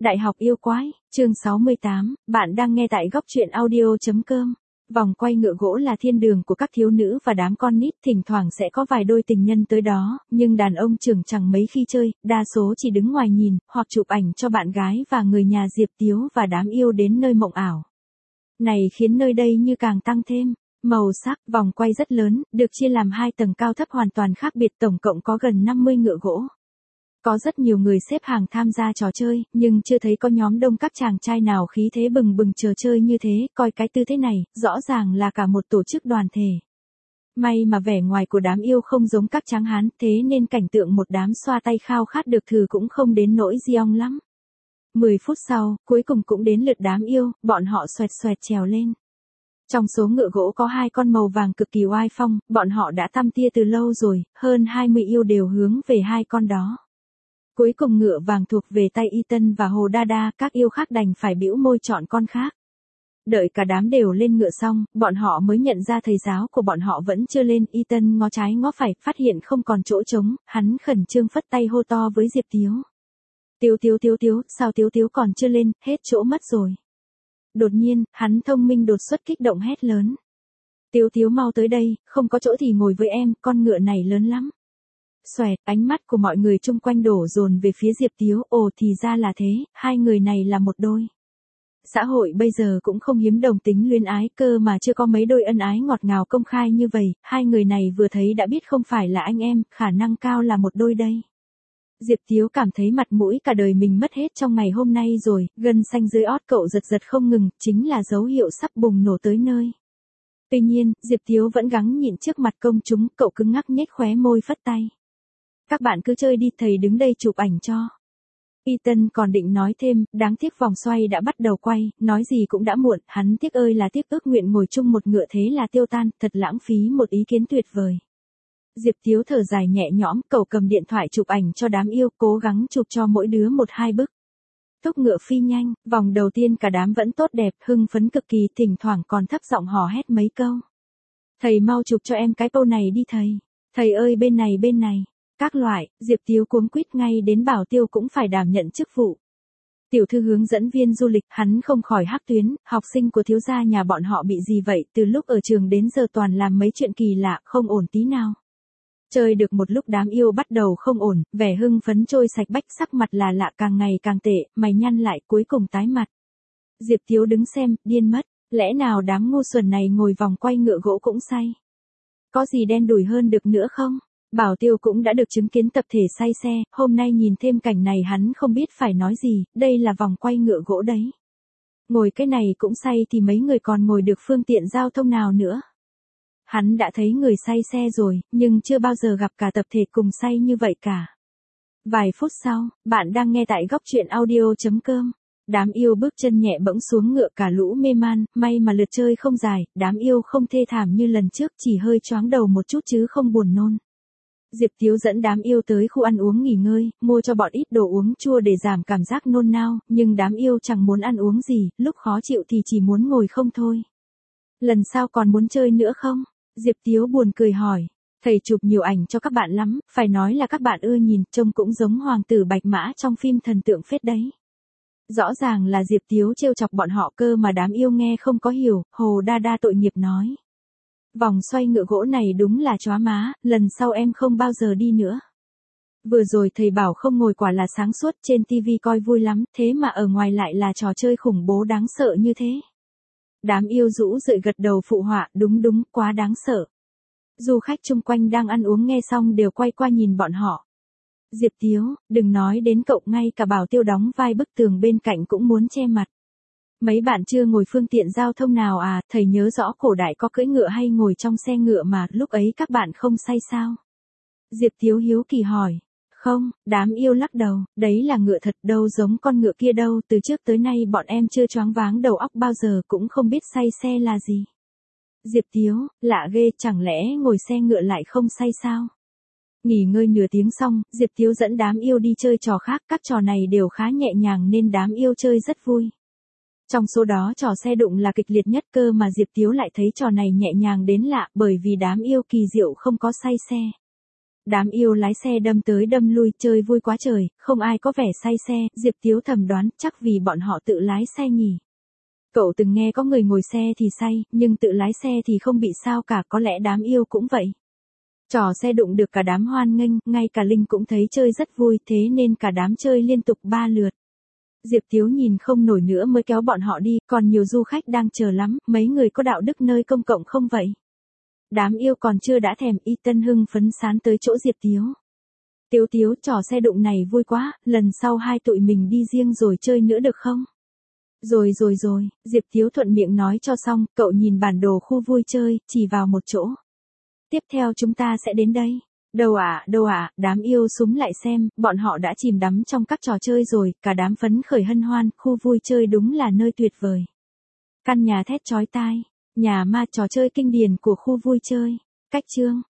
Đại học yêu quái, chương 68, bạn đang nghe tại góc truyện audio.com. Vòng quay ngựa gỗ là thiên đường của các thiếu nữ và đám con nít, thỉnh thoảng sẽ có vài đôi tình nhân tới đó, nhưng đàn ông trưởng chẳng mấy khi chơi, đa số chỉ đứng ngoài nhìn, hoặc chụp ảnh cho bạn gái và người nhà Diệp Tiếu và đám yêu đến nơi mộng ảo. Này khiến nơi đây như càng tăng thêm màu sắc. Vòng quay rất lớn, được chia làm 2 tầng cao thấp hoàn toàn khác biệt, tổng cộng có gần 50 ngựa gỗ. Có rất nhiều người xếp hàng tham gia trò chơi, nhưng chưa thấy có nhóm đông các chàng trai nào khí thế bừng bừng chờ chơi như thế, coi cái tư thế này, rõ ràng là cả một tổ chức đoàn thể. May mà vẻ ngoài của đám yêu không giống các tráng hán, thế nên cảnh tượng một đám xoa tay khao khát được thử cũng không đến nỗi giong lắm. 10 phút sau, cuối cùng cũng đến lượt đám yêu, bọn họ xoẹt xoẹt trèo lên. Trong số ngựa gỗ có 2 con màu vàng cực kỳ oai phong, bọn họ đã tăm tia từ lâu rồi, hơn 20 yêu đều hướng về 2 con đó. Cuối cùng ngựa vàng thuộc về tay Ethan và Hồ Đa Đa, các yêu khác đành phải bĩu môi chọn con khác. Đợi cả đám đều lên ngựa xong, bọn họ mới nhận ra thầy giáo của bọn họ vẫn chưa lên. Ethan ngó trái ngó phải, phát hiện không còn chỗ trống, hắn khẩn trương phất tay hô to với Diệp Tiếu. Tiếu, sao Tiếu còn chưa lên, hết chỗ mất rồi. Đột nhiên, hắn thông minh đột xuất kích động hét lớn. Tiếu mau tới đây, không có chỗ thì ngồi với em, con ngựa này lớn lắm. Xoẹt, ánh mắt của mọi người chung quanh đổ dồn về phía Diệp Tiếu, ồ thì ra là thế, 2 người này là một đôi. Xã hội bây giờ cũng không hiếm đồng tính luyến ái, cơ mà chưa có mấy đôi ân ái ngọt ngào công khai như vậy, 2 người này vừa thấy đã biết không phải là anh em, khả năng cao là một đôi đây. Diệp Tiếu cảm thấy mặt mũi cả đời mình mất hết trong ngày hôm nay rồi, gân xanh dưới ót cậu giật không ngừng, chính là dấu hiệu sắp bùng nổ tới nơi. Tuy nhiên, Diệp Tiếu vẫn gắng nhịn trước mặt công chúng, cậu cứng ngắc nhếch khóe môi phất tay. Các bạn cứ chơi đi, thầy đứng đây chụp ảnh cho. Ethan còn định nói thêm, đáng tiếc vòng xoay đã bắt đầu quay, nói gì cũng đã muộn, hắn tiếc ơi là tiếc, ước nguyện ngồi chung một ngựa thế là tiêu tan, thật lãng phí một ý kiến tuyệt vời. Diệp Tiếu thở dài nhẹ nhõm, cậu cầm điện thoại chụp ảnh cho đám yêu, cố gắng chụp cho mỗi đứa 1-2 bức. Thúc ngựa phi nhanh, vòng đầu tiên cả đám vẫn tốt đẹp, hưng phấn cực kỳ, thỉnh thoảng còn thấp giọng hò hét mấy câu. Thầy mau chụp cho em cái pose này đi thầy. Thầy ơi bên này. Các loại, Diệp Tiếu cuống quýt ngay đến bảo tiêu cũng phải đảm nhận chức vụ. Tiểu thư hướng dẫn viên du lịch, hắn không khỏi hắc tuyến, học sinh của thiếu gia nhà bọn họ bị gì vậy, từ lúc ở trường đến giờ toàn làm mấy chuyện kỳ lạ, không ổn tí nào. Chơi được một lúc đám yêu bắt đầu không ổn, vẻ hưng phấn trôi sạch bách, sắc mặt là lạ càng ngày càng tệ, mày nhăn lại cuối cùng tái mặt. Diệp Tiếu đứng xem, điên mất, lẽ nào đám ngu xuẩn này ngồi vòng quay ngựa gỗ cũng say. Có gì đen đủi hơn được nữa không? Bảo Tiêu cũng đã được chứng kiến tập thể say xe, hôm nay nhìn thêm cảnh này hắn không biết phải nói gì, đây là vòng quay ngựa gỗ đấy. Ngồi cái này cũng say thì mấy người còn ngồi được phương tiện giao thông nào nữa. Hắn đã thấy người say xe rồi, nhưng chưa bao giờ gặp cả tập thể cùng say như vậy cả. Vài phút sau, bạn đang nghe tại góc truyện audio.com. Đám yêu bước chân nhẹ bẫng xuống ngựa, cả lũ mê man, may mà lượt chơi không dài, đám yêu không thê thảm như lần trước, chỉ hơi choáng đầu một chút chứ không buồn nôn. Diệp Tiếu dẫn đám yêu tới khu ăn uống nghỉ ngơi, mua cho bọn ít đồ uống chua để giảm cảm giác nôn nao, nhưng đám yêu chẳng muốn ăn uống gì, lúc khó chịu thì chỉ muốn ngồi không thôi. Lần sau còn muốn chơi nữa không? Diệp Tiếu buồn cười hỏi. Thầy chụp nhiều ảnh cho các bạn lắm, phải nói là các bạn ưa nhìn, trông cũng giống hoàng tử bạch mã trong phim thần tượng phết đấy. Rõ ràng là Diệp Tiếu trêu chọc bọn họ cơ mà đám yêu nghe không có hiểu, Hồ Đa Đa tội nghiệp nói. Vòng xoay ngựa gỗ này đúng là chóa má, lần sau em không bao giờ đi nữa. Vừa rồi thầy bảo không ngồi quả là sáng suốt, trên tivi coi vui lắm, thế mà ở ngoài lại là trò chơi khủng bố đáng sợ như thế. Đám yêu rũ rượi gật đầu phụ họa, đúng, quá đáng sợ. Du khách chung quanh đang ăn uống nghe xong đều quay qua nhìn bọn họ. Diệp Tiếu, đừng nói đến cậu, ngay cả Bảo Tiêu đóng vai bức tường bên cạnh cũng muốn che mặt. Mấy bạn chưa ngồi phương tiện giao thông nào à, thầy nhớ rõ cổ đại có cưỡi ngựa hay ngồi trong xe ngựa mà, lúc ấy các bạn không say sao? Diệp Tiếu hiếu kỳ hỏi. Không, đám yêu lắc đầu, đấy là ngựa thật, đâu giống con ngựa kia đâu, từ trước tới nay bọn em chưa choáng váng đầu óc bao giờ, cũng không biết say xe là gì. Diệp Tiếu, lạ ghê, chẳng lẽ ngồi xe ngựa lại không say sao? Nghỉ ngơi nửa tiếng xong, Diệp Tiếu dẫn đám yêu đi chơi trò khác, các trò này đều khá nhẹ nhàng nên đám yêu chơi rất vui. Trong số đó trò xe đụng là kịch liệt nhất, cơ mà Diệp Tiếu lại thấy trò này nhẹ nhàng đến lạ, bởi vì đám yêu kỳ diệu không có say xe. Đám yêu lái xe đâm tới đâm lui chơi vui quá trời, không ai có vẻ say xe, Diệp Tiếu thầm đoán chắc vì bọn họ tự lái xe nhỉ. Cậu từng nghe có người ngồi xe thì say, nhưng tự lái xe thì không bị sao cả, có lẽ đám yêu cũng vậy. Trò xe đụng được cả đám hoan nghênh, ngay cả Linh cũng thấy chơi rất vui, thế nên cả đám chơi liên tục 3 lượt. Diệp Tiếu nhìn không nổi nữa mới kéo bọn họ đi, còn nhiều du khách đang chờ lắm, mấy người có đạo đức nơi công cộng không vậy? Đám yêu còn chưa đã thèm, Y Tân hưng phấn sán tới chỗ Diệp Tiếu. Tiếu Tiếu, trò xe đụng này vui quá, lần sau hai tụi mình đi riêng rồi chơi nữa được không? Rồi, Diệp Tiếu thuận miệng nói cho xong, cậu nhìn bản đồ khu vui chơi, chỉ vào một chỗ. Tiếp theo chúng ta sẽ đến đây. Đâu ạ, đám yêu súng lại xem, bọn họ đã chìm đắm trong các trò chơi rồi, cả đám phấn khởi hân hoan, khu vui chơi đúng là nơi tuyệt vời. Căn nhà thét chói tai, nhà ma trò chơi kinh điển của khu vui chơi. Cách chương